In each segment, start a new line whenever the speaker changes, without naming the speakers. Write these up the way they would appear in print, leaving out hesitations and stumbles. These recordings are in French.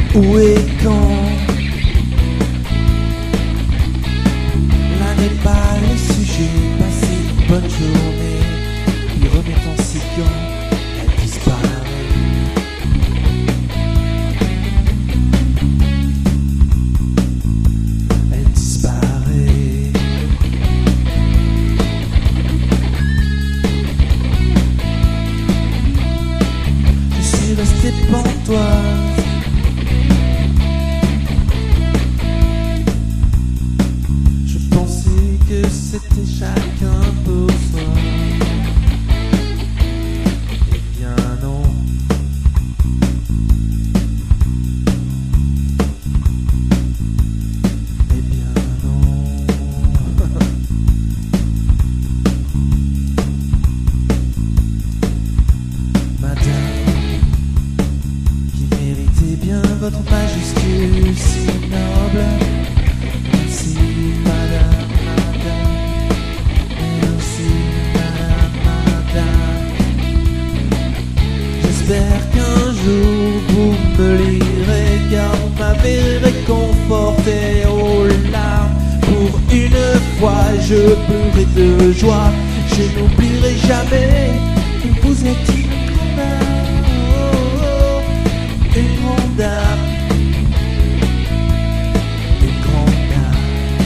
Où et quand? Là n'est pas le sujet. Passer une bonne journée, puis remettant ses gants, elle disparaît. Elle disparaît. Je suis resté pantoise. Que c'était chacun pour soi. Eh bien non. Eh bien non. Madame, qui méritez bien votre majuscule si noble. Merci madame. J'espère qu'un jour vous me lirez, car vous m'avez réconforté aux larmes. Pour une fois je pleurais de joie, je n'oublierai jamais que vous êtes une grande dame, une grande dame, une grande dame.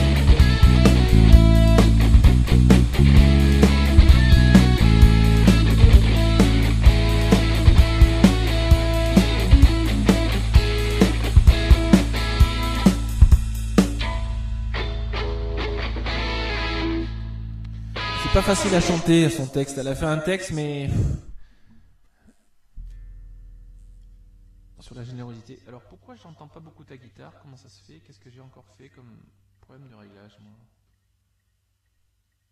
C'est pas facile à chanter son texte. Elle a fait un texte, mais sur la générosité. Alors pourquoi j'entends pas beaucoup ta guitare? Comment ça se fait? Qu'est-ce que j'ai encore fait comme problème de réglage, moi?